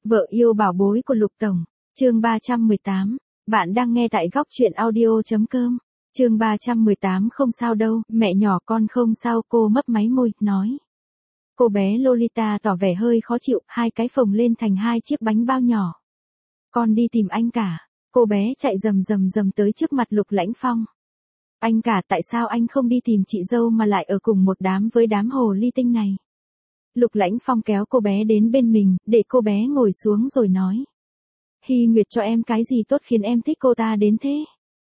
Vợ yêu bảo bối của Lục Tổng, chương 318. Bạn đang nghe tại góc truyện audio.com. Chương 318 không sao đâu, mẹ nhỏ con không sao, cô mấp máy môi, nói. Cô bé Lolita tỏ vẻ hơi khó chịu, hai cái phồng lên thành hai chiếc bánh bao nhỏ. Con đi tìm anh cả. Cô bé chạy rầm tới trước mặt Lục Lãnh Phong. Anh cả, tại sao anh không đi tìm chị dâu mà lại ở cùng một đám với đám hồ ly tinh này? Lục Lãnh Phong kéo cô bé đến bên mình, để cô bé ngồi xuống rồi nói. Hy Nguyệt cho em cái gì tốt khiến em thích cô ta đến thế?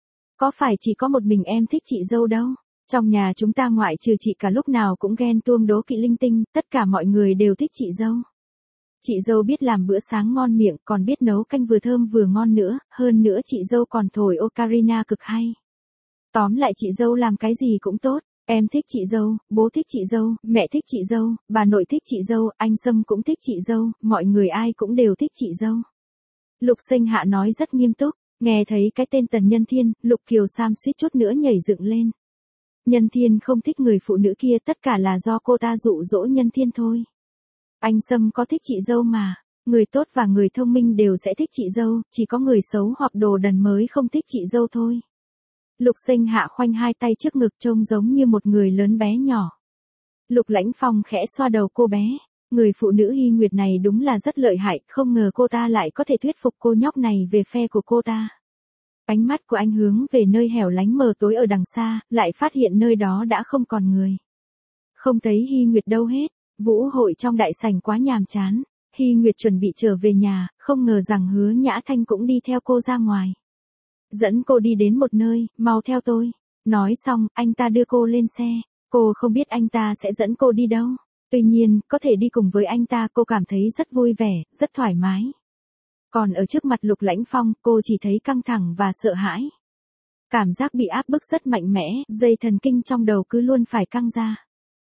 Có phải chỉ có một mình em thích chị dâu đâu? Trong nhà chúng ta ngoại trừ chị cả lúc nào cũng ghen tuông đố kỵ linh tinh, tất cả mọi người đều thích chị dâu. Chị dâu biết làm bữa sáng ngon miệng, còn biết nấu canh vừa thơm vừa ngon nữa, hơn nữa chị dâu còn thổi ocarina cực hay. Tóm lại chị dâu làm cái gì cũng tốt. Em thích chị dâu, bố thích chị dâu, mẹ thích chị dâu, bà nội thích chị dâu, anh Sâm cũng thích chị dâu, mọi người ai cũng đều thích chị dâu. Lục Sinh Hạ nói rất nghiêm túc, nghe thấy cái tên Tần Nhân Thiên, Lục Kiều Sam suýt chút nữa nhảy dựng lên. Nhân Thiên không thích người phụ nữ kia, tất cả là do cô ta dụ dỗ Nhân Thiên thôi. Anh Sâm có thích chị dâu mà, người tốt và người thông minh đều sẽ thích chị dâu, chỉ có người xấu hoặc đồ đần mới không thích chị dâu thôi. Lục Sinh Hạ khoanh hai tay trước ngực trông giống như một người lớn bé nhỏ. Lục Lãnh Phong khẽ xoa đầu cô bé. Người phụ nữ Hy Nguyệt này đúng là rất lợi hại, không ngờ cô ta lại có thể thuyết phục cô nhóc này về phe của cô ta. Ánh mắt của anh hướng về nơi hẻo lánh mờ tối ở đằng xa, lại phát hiện nơi đó đã không còn người. Không thấy Hy Nguyệt đâu hết, vũ hội trong đại sảnh quá nhàm chán. Hy Nguyệt chuẩn bị trở về nhà, không ngờ rằng Hứa Nhã Thanh cũng đi theo cô ra ngoài. Dẫn cô đi đến một nơi, mau theo tôi. Nói xong, anh ta đưa cô lên xe. Cô không biết anh ta sẽ dẫn cô đi đâu. Tuy nhiên, có thể đi cùng với anh ta cô cảm thấy rất vui vẻ, rất thoải mái. Còn ở trước mặt Lục Lãnh Phong, cô chỉ thấy căng thẳng và sợ hãi. Cảm giác bị áp bức rất mạnh mẽ, dây thần kinh trong đầu cứ luôn phải căng ra.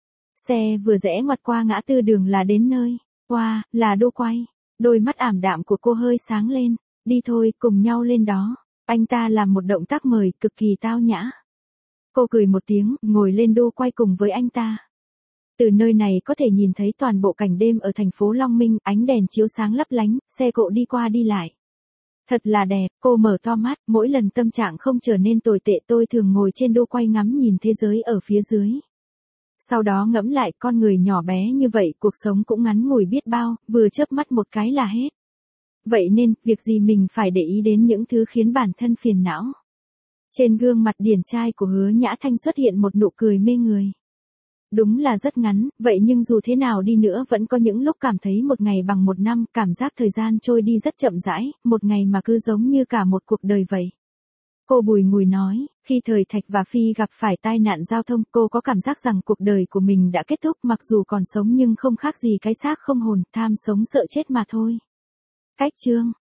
Xe vừa rẽ ngoặt qua ngã tư đường là đến nơi. Wow, là Đô Quay. Đôi mắt ảm đạm của cô hơi sáng lên. Đi thôi, cùng nhau lên đó. Anh ta làm một động tác mời, cực kỳ tao nhã. Cô cười một tiếng, ngồi lên Đô Quay cùng với anh ta. Từ nơi này có thể nhìn thấy toàn bộ cảnh đêm ở thành phố Long Minh, ánh đèn chiếu sáng lấp lánh, xe cộ đi qua đi lại. Thật là đẹp, cô mở to mắt, mỗi lần tâm trạng không trở nên tồi tệ tôi thường ngồi trên Đô Quay ngắm nhìn thế giới ở phía dưới. Sau đó ngẫm lại con người nhỏ bé như vậy, cuộc sống cũng ngắn ngủi biết bao, vừa chớp mắt một cái là hết. Vậy nên, việc gì mình phải để ý đến những thứ khiến bản thân phiền não. Trên gương mặt điển trai của Hứa Nhã Thanh xuất hiện một nụ cười mê người. Đúng là rất ngắn, vậy nhưng dù thế nào đi nữa vẫn có những lúc cảm thấy một ngày bằng một năm, cảm giác thời gian trôi đi rất chậm rãi, một ngày mà cứ giống như cả một cuộc đời vậy. Cô bùi ngùi nói, khi Thời Thạch và Phi gặp phải tai nạn giao thông, cô có cảm giác rằng cuộc đời của mình đã kết thúc, mặc dù còn sống nhưng không khác gì cái xác không hồn, tham sống sợ chết mà thôi. Cách chương